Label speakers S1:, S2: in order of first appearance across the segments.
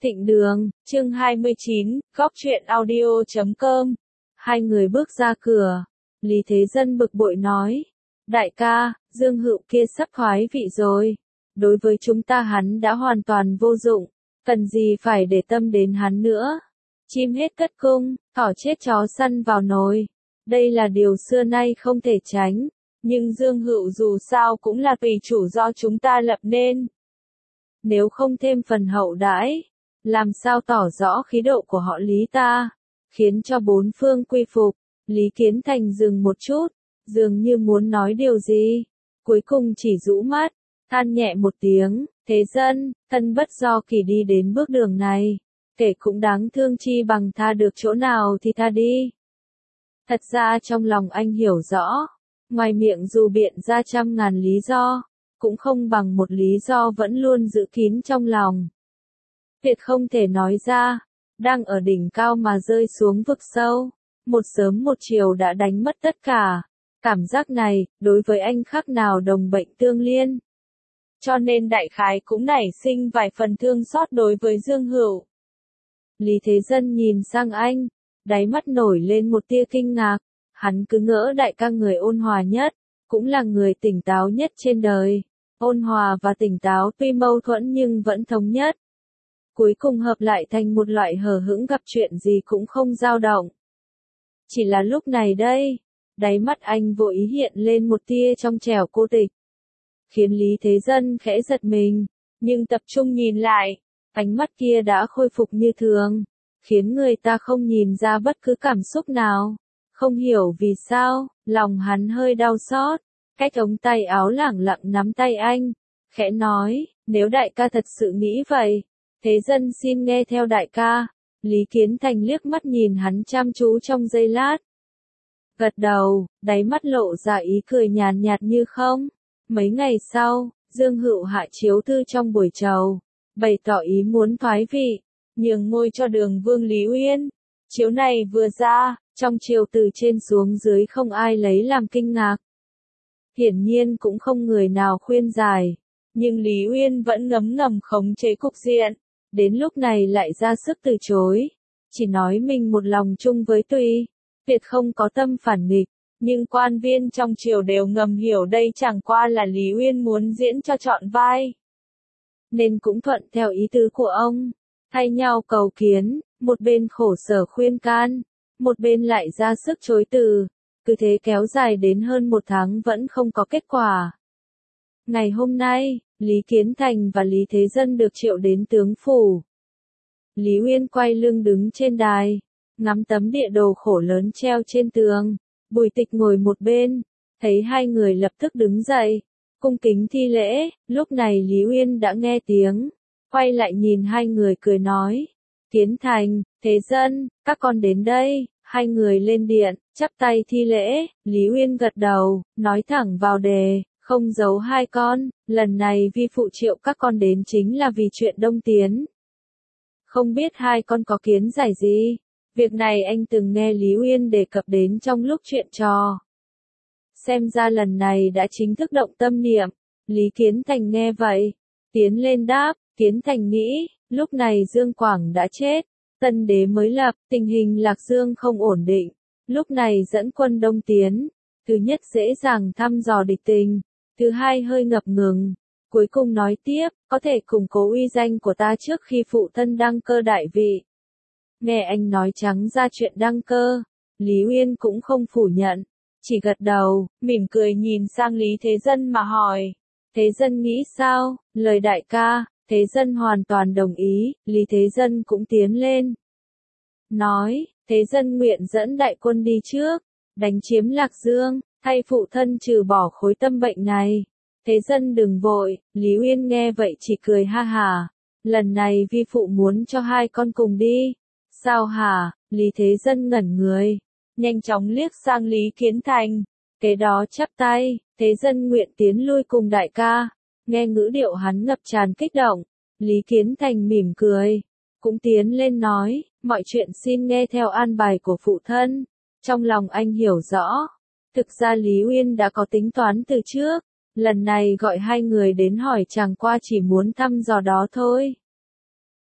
S1: Thịnh Đường, chương 29, góc truyện audio.com. Hai người bước ra cửa. Lý Thế Dân bực bội nói. Đại ca, Dương Hựu kia sắp thoái vị rồi. Đối với chúng ta hắn đã hoàn toàn vô dụng. Cần gì phải để tâm đến hắn nữa. Chim hết cất cung, thỏ chết chó săn vào nồi. Đây là điều xưa nay không thể tránh. Nhưng Dương Hựu dù sao cũng là tùy chủ do chúng ta lập nên. Nếu không thêm phần hậu đãi, làm sao tỏ rõ khí độ của họ Lý ta, khiến cho bốn phương quy phục. Lý Kiến Thành dừng một chút, dường như muốn nói điều gì, cuối cùng chỉ rũ mắt, than nhẹ một tiếng. Thế Dân, thân bất do kỳ đi đến bước đường này, kể cũng đáng thương chi bằng tha được chỗ nào thì tha đi. Thật ra trong lòng anh hiểu rõ, ngoài miệng dù biện ra trăm ngàn lý do, cũng không bằng một lý do vẫn luôn giữ kín trong lòng. Việc không thể nói ra, đang ở đỉnh cao mà rơi xuống vực sâu, một sớm một chiều đã đánh mất tất cả. Cảm giác này, đối với anh khác nào đồng bệnh tương liên. Cho nên đại khái cũng nảy sinh vài phần thương xót đối với Dương Hựu. Lý Thế Dân nhìn sang anh, đáy mắt nổi lên một tia kinh ngạc. Hắn cứ ngỡ đại ca người ôn hòa nhất, cũng là người tỉnh táo nhất trên đời. Ôn hòa và tỉnh táo tuy mâu thuẫn nhưng vẫn thống nhất. Cuối cùng hợp lại thành một loại hờ hững gặp chuyện gì cũng không dao động. Chỉ là lúc này đây, đáy mắt anh vô ý hiện lên một tia trong trẻo cô tịch. Khiến Lý Thế Dân khẽ giật mình, nhưng tập trung nhìn lại, ánh mắt kia đã khôi phục như thường, khiến người ta không nhìn ra bất cứ cảm xúc nào. Không hiểu vì sao, lòng hắn hơi đau xót, cách ống tay áo lẳng lặng nắm tay anh, khẽ nói, nếu đại ca thật sự nghĩ vậy, Thế Dân xin nghe theo đại ca. Lý Kiến Thành liếc mắt nhìn hắn chăm chú trong giây lát. Gật đầu, đáy mắt lộ ra ý cười nhàn nhạt như không. Mấy ngày sau, Dương Hựu hạ chiếu thư trong buổi trầu, bày tỏ ý muốn thoái vị, nhường ngôi cho Đường Vương Lý Uyên. Chiếu này vừa ra, trong triều từ trên xuống dưới không ai lấy làm kinh ngạc. Hiển nhiên cũng không người nào khuyên giải, nhưng Lý Uyên vẫn ngấm ngầm khống chế cục diện. Đến lúc này lại ra sức từ chối, chỉ nói mình một lòng chung với Tùy, tuyệt không có tâm phản nghịch, nhưng quan viên trong triều đều ngầm hiểu đây chẳng qua là Lý Uyên muốn diễn cho trọn vai. Nên cũng thuận theo ý tứ của ông, thay nhau cầu kiến, một bên khổ sở khuyên can, một bên lại ra sức chối từ, cứ thế kéo dài đến hơn một tháng vẫn không có kết quả. Ngày hôm nay, Lý Kiến Thành và Lý Thế Dân được triệu đến tướng phủ. Lý Uyên quay lưng đứng trên đài, ngắm tấm địa đồ khổ lớn treo trên tường. Bùi Tịch ngồi một bên, thấy hai người lập tức đứng dậy, cung kính thi lễ. Lúc này Lý Uyên đã nghe tiếng, quay lại nhìn hai người cười nói, Kiến Thành, Thế Dân, các con đến đây. Hai người lên điện, chắp tay thi lễ. Lý Uyên gật đầu, nói thẳng vào đề, không giấu hai con, lần này vi phụ triệu các con đến chính là vì chuyện Đông Tiến. Không biết hai con có kiến giải gì? Việc này anh từng nghe Lý Uyên đề cập đến trong lúc chuyện trò. Xem ra lần này đã chính thức động tâm niệm. Lý Kiến Thành nghe vậy, tiến lên đáp. Kiến Thành nghĩ, lúc này Dương Quảng đã chết, tân đế mới lập, tình hình Lạc Dương không ổn định. Lúc này dẫn quân Đông Tiến, thứ nhất dễ dàng thăm dò địch tình, thứ hai hơi ngập ngừng. Cuối cùng nói tiếp, có thể củng cố uy danh của ta trước khi phụ thân đăng cơ đại vị. Nghe anh nói trắng ra chuyện đăng cơ, Lý Uyên cũng không phủ nhận, chỉ gật đầu, mỉm cười nhìn sang Lý Thế Dân mà hỏi. Thế Dân nghĩ sao? Lời đại ca, Thế Dân hoàn toàn đồng ý. Lý Thế Dân cũng tiến lên, nói, Thế Dân nguyện dẫn đại quân đi trước, đánh chiếm Lạc Dương, thay phụ thân trừ bỏ khối tâm bệnh này. Thế Dân đừng vội. Lý Uyên nghe vậy chỉ cười ha hả. Lần này vi phụ muốn cho hai con cùng đi. Sao hả? Lý Thế Dân ngẩn người, nhanh chóng liếc sang Lý Kiến Thành, kế đó chắp tay. Thế Dân nguyện tiến lui cùng đại ca. Nghe ngữ điệu hắn ngập tràn kích động, Lý Kiến Thành mỉm cười, cũng tiến lên nói, mọi chuyện xin nghe theo an bài của phụ thân. Trong lòng anh hiểu rõ, thực ra Lý Uyên đã có tính toán từ trước, lần này gọi hai người đến hỏi chẳng qua chỉ muốn thăm dò đó thôi.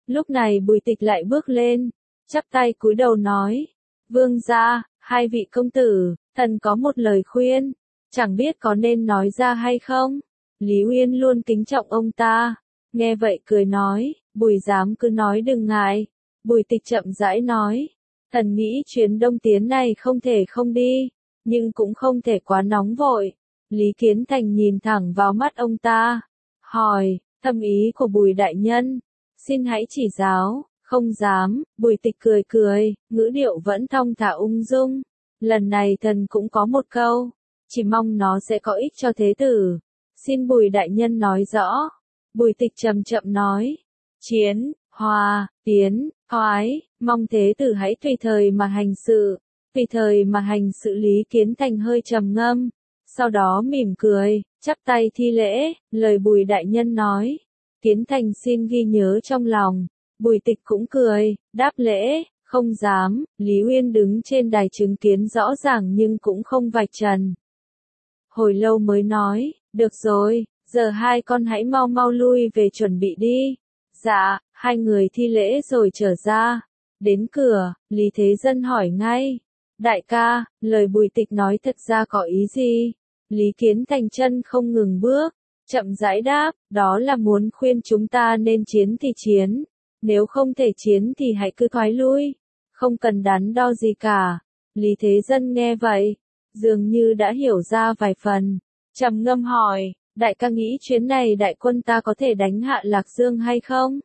S1: Lúc này Bùi Tịch lại bước lên, chắp tay cúi đầu nói, vương gia, hai vị công tử, thần có một lời khuyên, chẳng biết có nên nói ra hay không. Lý Uyên luôn kính trọng ông ta, nghe vậy cười nói, Bùi giám cứ nói đừng ngại. Bùi Tịch chậm rãi nói, thần nghĩ chuyến Đông Tiến này không thể không đi, nhưng cũng không thể quá nóng vội. Lý Kiến Thành nhìn thẳng vào mắt ông ta, hỏi, thâm ý của Bùi đại nhân, xin hãy chỉ giáo. Không dám, Bùi Tịch cười cười, ngữ điệu vẫn thong thả ung dung. Lần này thần cũng có một câu, chỉ mong nó sẽ có ích cho thế tử. Xin Bùi đại nhân nói rõ. Bùi Tịch chậm chậm nói, chiến, hòa, tiến, thoái, mong thế tử hãy tùy thời mà hành sự. Tùy thời mà hành sự. Lý Kiến Thành hơi trầm ngâm, sau đó mỉm cười, chắp tay thi lễ, lời Bùi đại nhân nói. Kiến Thành xin ghi nhớ trong lòng. Bùi Tịch cũng cười, đáp lễ, không dám. Lý Uyên đứng trên đài chứng kiến rõ ràng nhưng cũng không vạch trần. Hồi lâu mới nói, được rồi, giờ hai con hãy mau mau lui về chuẩn bị đi. Dạ, hai người thi lễ rồi trở ra. Đến cửa, Lý Thế Dân hỏi ngay, đại ca, lời Bùi Tịch nói thật ra có ý gì? Lý Kiến Thành chân không ngừng bước, chậm rãi đáp, đó là muốn khuyên chúng ta nên chiến thì chiến. Nếu không thể chiến thì hãy cứ thoái lui, không cần đắn đo gì cả. Lý Thế Dân nghe vậy, dường như đã hiểu ra vài phần, trầm ngâm hỏi, đại ca nghĩ chuyến này đại quân ta có thể đánh hạ Lạc Dương hay không?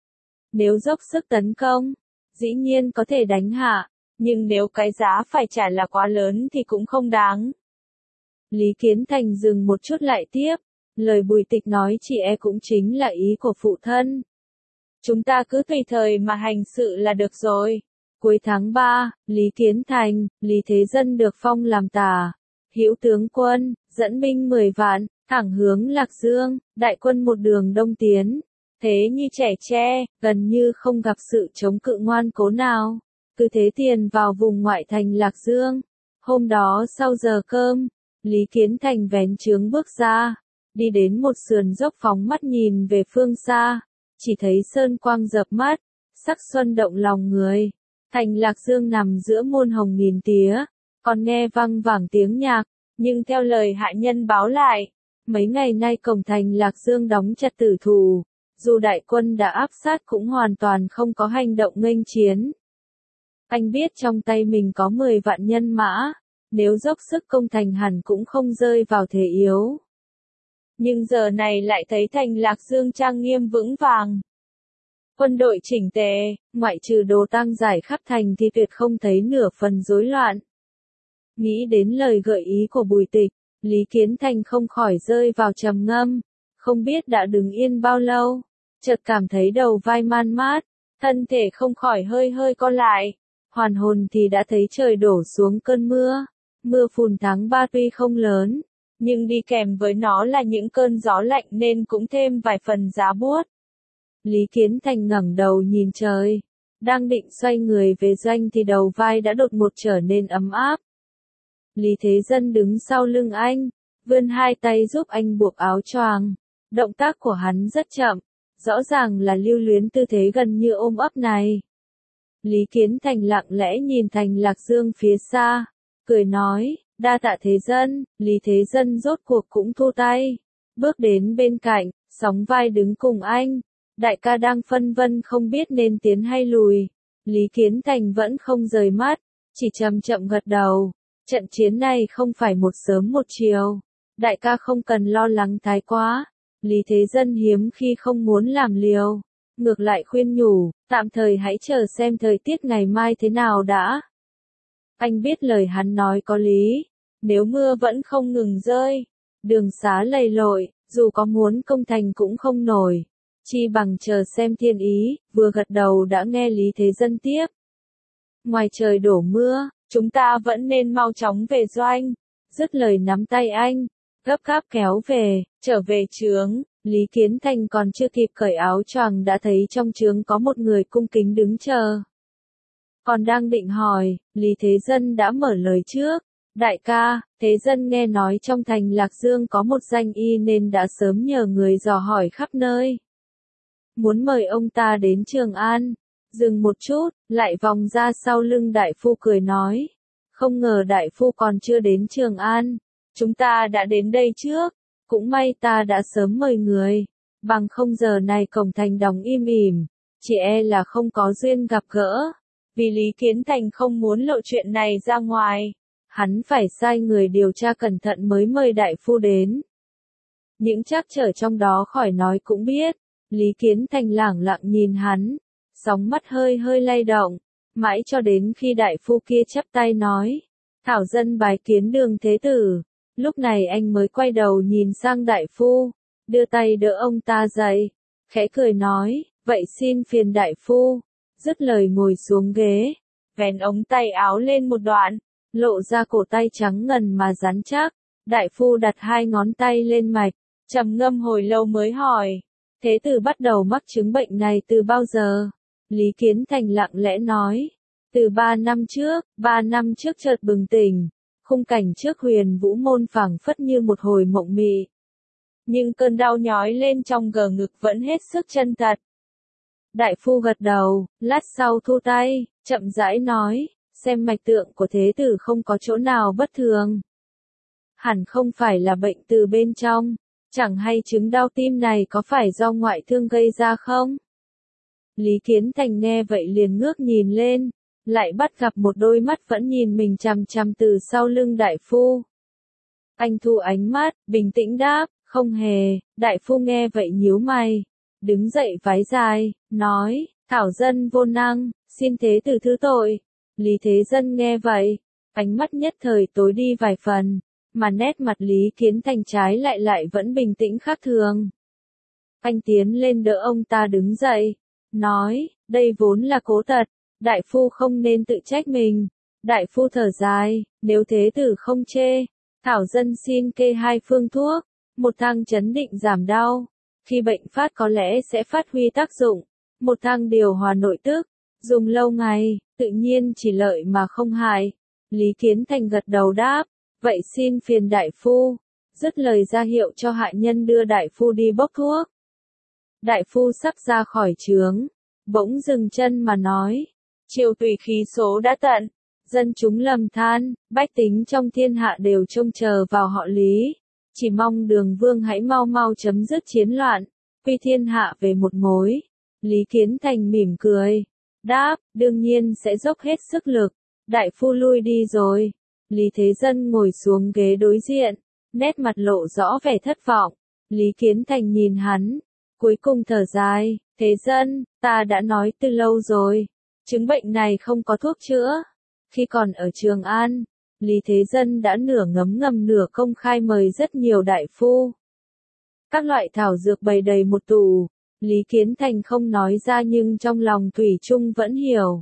S1: Nếu dốc sức tấn công, dĩ nhiên có thể đánh hạ, nhưng nếu cái giá phải trả là quá lớn thì cũng không đáng. Lý Kiến Thành dừng một chút lại tiếp, lời Bùi Tịch nói chỉ cũng chính là ý của phụ thân. Chúng ta cứ tùy thời mà hành sự là được rồi. Cuối tháng 3, Lý Kiến Thành, Lý Thế Dân được phong làm tả hữu tướng quân, dẫn binh 10 vạn, thẳng hướng Lạc Dương, đại quân một đường đông tiến. Thế như trẻ tre, gần như không gặp sự chống cự ngoan cố nào. Cứ thế tiền vào vùng ngoại thành Lạc Dương. Hôm đó sau giờ cơm, Lý Kiến Thành vén trướng bước ra, đi đến một sườn dốc phóng mắt nhìn về phương xa. Chỉ thấy sơn quang dập mắt, sắc xuân động lòng người. Thành Lạc Dương nằm giữa muôn hồng nghìn tía, còn nghe vang vẳng tiếng nhạc, nhưng theo lời hạ nhân báo lại, mấy ngày nay cổng thành Lạc Dương đóng chặt tử thủ, dù đại quân đã áp sát cũng hoàn toàn không có hành động nghênh chiến. Anh biết trong tay mình có 10 vạn nhân mã, nếu dốc sức công thành hẳn cũng không rơi vào thế yếu. Nhưng giờ này lại thấy thành Lạc Dương trang nghiêm vững vàng. Quân đội chỉnh tề, ngoại trừ đồ tang rải khắp thành thì tuyệt không thấy nửa phần rối loạn. Nghĩ đến lời gợi ý của Bùi Tịch, Lý Kiến Thành không khỏi rơi vào trầm ngâm, không biết đã đứng yên bao lâu, chợt cảm thấy đầu vai man mát, thân thể không khỏi hơi hơi co lại, hoàn hồn thì đã thấy trời đổ xuống cơn mưa. Mưa phùn tháng 3 tuy không lớn, nhưng đi kèm với nó là những cơn gió lạnh nên cũng thêm vài phần giá buốt. Lý Kiến Thành ngẩng đầu nhìn trời, đang định xoay người về doanh thì đầu vai đã đột ngột trở nên ấm áp. Lý Thế Dân đứng sau lưng anh, vươn hai tay giúp anh buộc áo choàng. Động tác của hắn rất chậm, rõ ràng là lưu luyến tư thế gần như ôm ấp này. Lý Kiến Thành lặng lẽ nhìn thành Lạc Dương phía xa, cười nói, đa tạ Thế Dân. Lý Thế Dân rốt cuộc cũng thu tay, bước đến bên cạnh, sóng vai đứng cùng anh. Đại ca đang phân vân không biết nên tiến hay lùi. Lý Kiến Thành vẫn không rời mắt, chỉ chậm chậm gật đầu. Trận chiến này không phải một sớm một chiều. Đại ca không cần lo lắng thái quá. Lý Thế Dân hiếm khi không muốn làm liều. Ngược lại khuyên nhủ, tạm thời hãy chờ xem thời tiết ngày mai thế nào đã. Anh biết lời hắn nói có lý. Nếu mưa vẫn không ngừng rơi, đường xá lầy lội, dù có muốn công thành cũng không nổi. Chi bằng chờ xem thiên ý, vừa gật đầu đã nghe Lý Thế Dân tiếp. Ngoài trời đổ mưa, chúng ta vẫn nên mau chóng về doanh. Dứt lời nắm tay anh, gấp gáp kéo về, trở về trướng. Lý Kiến Thành còn chưa kịp cởi áo choàng đã thấy trong trướng có một người cung kính đứng chờ. Còn đang định hỏi, Lý Thế Dân đã mở lời trước. Đại ca, Thế Dân nghe nói trong thành Lạc Dương có một danh y nên đã sớm nhờ người dò hỏi khắp nơi. muốn mời ông ta đến Trường An. Dừng một chút, lại vòng ra sau lưng đại phu cười nói. Không ngờ đại phu còn chưa đến Trường An. Chúng ta đã đến đây trước. Cũng may ta đã sớm mời người. Bằng không giờ này cổng thành đóng im ỉm. Chỉ e là không có duyên gặp gỡ. Vì Lý Kiến Thành không muốn lộ chuyện này ra ngoài. Hắn phải sai người điều tra cẩn thận mới mời đại phu đến. Những trắc trở trong đó khỏi nói cũng biết. Lý Kiến Thành lẳng lặng nhìn hắn. Sóng mắt hơi hơi lay động. Mãi cho đến khi đại phu kia chắp tay nói. Thảo dân bái kiến Đường thế tử. Lúc này anh mới quay đầu nhìn sang đại phu. Đưa tay đỡ ông ta dậy. Khẽ cười nói. Vậy xin phiền đại phu. Dứt lời ngồi xuống ghế. Vén ống tay áo lên một đoạn. Lộ ra cổ tay trắng ngần mà rắn chắc. Đại phu đặt hai ngón tay lên mạch. Trầm ngâm hồi lâu mới hỏi. Thế tử bắt đầu mắc chứng bệnh này từ bao giờ? Lý Kiến Thành lặng lẽ nói. Từ 3 năm trước, 3 năm trước chợt bừng tỉnh. Khung cảnh trước Huyền Vũ Môn phảng phất như một hồi mộng mị. Nhưng cơn đau nhói lên trong gờ ngực vẫn hết sức chân thật. Đại phu gật đầu, lát sau thu tay, chậm rãi nói, xem mạch tượng của thế tử không có chỗ nào bất thường. Hẳn không phải là bệnh từ bên trong, chẳng hay chứng đau tim này có phải do ngoại thương gây ra không? Lý Kiến Thành nghe vậy liền ngước nhìn lên, lại bắt gặp một đôi mắt vẫn nhìn mình chằm chằm từ sau lưng đại phu. Anh thu ánh mắt, bình tĩnh đáp, không hề. Đại phu nghe vậy nhíu mày, đứng dậy vái dài, nói, thảo dân vô năng, xin thế tử thứ tội. Lý Thế Dân nghe vậy, ánh mắt nhất thời tối đi vài phần, mà nét mặt Lý Kiến Thành trái lại vẫn bình tĩnh khác thường. Anh tiến lên đỡ ông ta đứng dậy, nói, đây vốn là cố tật, đại phu không nên tự trách mình. Đại phu thở dài, nếu thế tử không chê, thảo dân xin kê 2 phương thuốc, một thang chấn định giảm đau, khi bệnh phát có lẽ sẽ phát huy tác dụng, một thang điều hòa nội tức, dùng lâu ngày, tự nhiên chỉ lợi mà không hại. Lý Kiến Thành gật đầu đáp, vậy xin phiền đại phu, dứt lời ra hiệu cho hạ nhân đưa đại phu đi bốc thuốc. Đại phu sắp ra khỏi trướng, bỗng dừng chân mà nói, triều tùy khí số đã tận, dân chúng lầm than, bách tính trong thiên hạ đều trông chờ vào họ Lý, chỉ mong Đường Vương hãy mau mau chấm dứt chiến loạn, quy thiên hạ về một mối. Lý Kiến Thành mỉm cười, đáp, đương nhiên sẽ dốc hết sức lực. Đại phu lui đi rồi. Lý Thế Dân ngồi xuống ghế đối diện, nét mặt lộ rõ vẻ thất vọng. Lý Kiến Thành nhìn hắn, cuối cùng thở dài, Thế Dân, ta đã nói từ lâu rồi, chứng bệnh này không có thuốc chữa. Khi còn ở Trường An, Lý Thế Dân đã nửa ngấm ngầm nửa công khai mời rất nhiều đại phu. Các loại thảo dược bày đầy một tủ, Lý Kiến Thành không nói ra nhưng trong lòng thủy chung vẫn hiểu.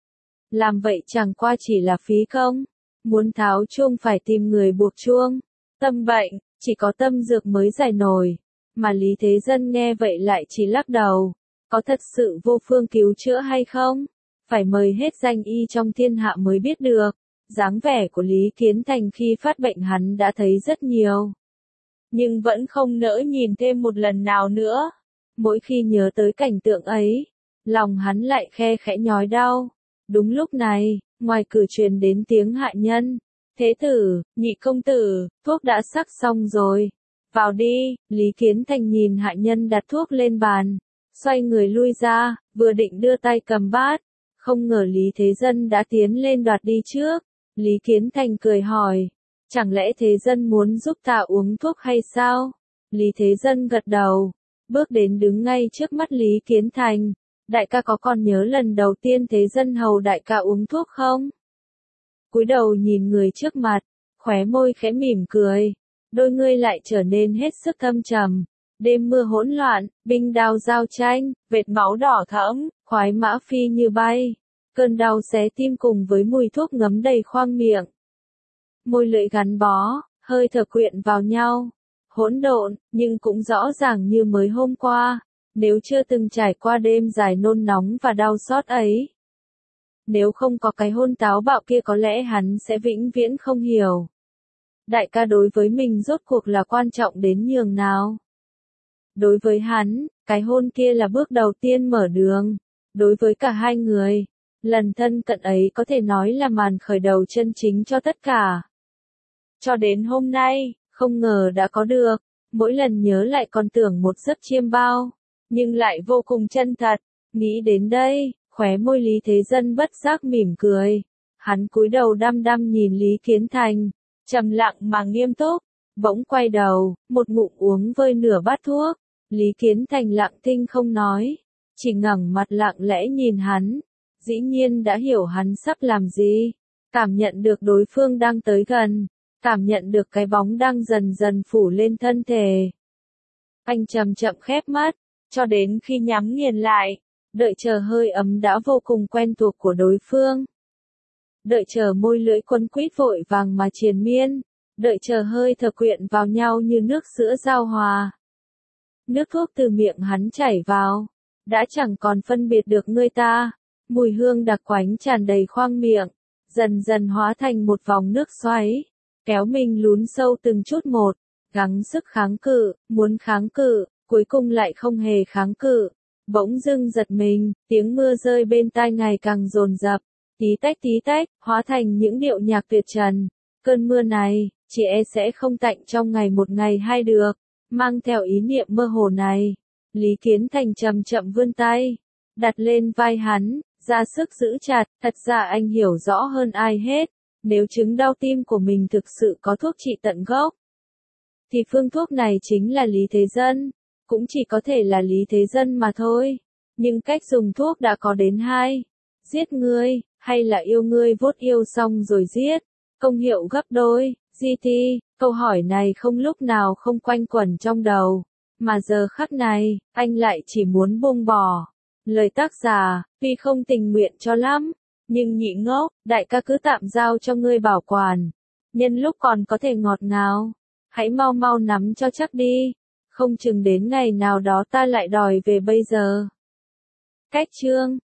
S1: Làm vậy chẳng qua chỉ là phí công, muốn tháo chuông phải tìm người buộc chuông. Tâm bệnh, chỉ có tâm dược mới giải nổi, mà Lý Thế Dân nghe vậy lại chỉ lắc đầu. Có thật sự vô phương cứu chữa hay không? Phải mời hết danh y trong thiên hạ mới biết được. Dáng vẻ của Lý Kiến Thành khi phát bệnh hắn đã thấy rất nhiều. Nhưng vẫn không nỡ nhìn thêm một lần nào nữa. Mỗi khi nhớ tới cảnh tượng ấy, lòng hắn lại khe khẽ nhói đau. Đúng lúc này, ngoài cửa truyền đến tiếng hạ nhân. Thế tử, nhị công tử, thuốc đã sắc xong rồi. Vào đi. Lý Kiến Thành nhìn hạ nhân đặt thuốc lên bàn. Xoay người lui ra, vừa định đưa tay cầm bát. Không ngờ Lý Thế Dân đã tiến lên đoạt đi trước. Lý Kiến Thành cười hỏi. Chẳng lẽ Thế Dân muốn giúp ta uống thuốc hay sao? Lý Thế Dân gật đầu. Bước đến đứng ngay trước mắt Lý Kiến Thành. Đại ca có còn nhớ lần đầu tiên Thế Dân hầu đại ca uống thuốc không? Cúi đầu nhìn người trước mặt, khóe môi khẽ mỉm cười. Đôi ngươi lại trở nên hết sức thâm trầm. Đêm mưa hỗn loạn, binh đao giao tranh, vệt máu đỏ thẫm, khoái mã phi như bay. Cơn đau xé tim cùng với mùi thuốc ngấm đầy khoang miệng. Môi lưỡi gắn bó, hơi thở quyện vào nhau. Hỗn độn, nhưng cũng rõ ràng như mới hôm qua. Nếu chưa từng trải qua đêm dài nôn nóng và đau xót ấy. Nếu không có cái hôn táo bạo kia có lẽ hắn sẽ vĩnh viễn không hiểu. Đại ca đối với mình rốt cuộc là quan trọng đến nhường nào. Đối với hắn, cái hôn kia là bước đầu tiên mở đường. Đối với cả hai người, lần thân cận ấy có thể nói là màn khởi đầu chân chính cho tất cả. Cho đến hôm nay, không ngờ đã có được, mỗi lần nhớ lại còn tưởng một giấc chiêm bao, nhưng lại vô cùng chân thật. Nghĩ đến đây, khóe môi Lý Thế Dân bất giác mỉm cười. Hắn cúi đầu đăm đăm nhìn Lý Kiến Thành, trầm lặng mà nghiêm túc, bỗng quay đầu, một ngụm uống vơi nửa bát thuốc. Lý Kiến Thành lặng thinh không nói, chỉ ngẩng mặt lặng lẽ nhìn hắn, dĩ nhiên đã hiểu hắn sắp làm gì, cảm nhận được đối phương đang tới gần, cảm nhận được cái bóng đang dần dần phủ lên thân thể. Anh chậm chậm khép mắt, cho đến khi nhắm nghiền lại, đợi chờ hơi ấm đã vô cùng quen thuộc của đối phương. Đợi chờ môi lưỡi quấn quýt vội vàng mà triền miên, đợi chờ hơi thở quyện vào nhau như nước sữa giao hòa. Nước thuốc từ miệng hắn chảy vào, đã chẳng còn phân biệt được người ta, mùi hương đặc quánh tràn đầy khoang miệng, dần dần hóa thành một vòng nước xoáy, kéo mình lún sâu từng chút một, gắng sức kháng cự, muốn kháng cự, cuối cùng lại không hề kháng cự. Bỗng dưng giật mình, tiếng mưa rơi bên tai ngày càng dồn dập, tí tách, hóa thành những điệu nhạc tuyệt trần. Cơn mưa này, chỉ e sẽ không tạnh trong ngày một ngày hai được. Mang theo ý niệm mơ hồ này, Lý Kiến Thành chậm chậm vươn tay, đặt lên vai hắn, ra sức giữ chặt. Thật ra anh hiểu rõ hơn ai hết, nếu chứng đau tim của mình thực sự có thuốc trị tận gốc, thì phương thuốc này chính là Lý Thế Dân, cũng chỉ có thể là Lý Thế Dân mà thôi. Nhưng cách dùng thuốc đã có đến hai: giết ngươi, hay là yêu ngươi vốt yêu xong rồi giết, công hiệu gấp đôi. GT, câu hỏi này không lúc nào không quanh quẩn trong đầu, mà giờ khắc này, anh lại chỉ muốn buông bỏ. Lời tác giả, tuy không tình nguyện cho lắm, nhưng nhị ngốc, đại ca cứ tạm giao cho ngươi bảo quản. Nhân lúc còn có thể ngọt ngào, hãy mau mau nắm cho chắc đi, không chừng đến ngày nào đó ta lại đòi về bây giờ. Cách chương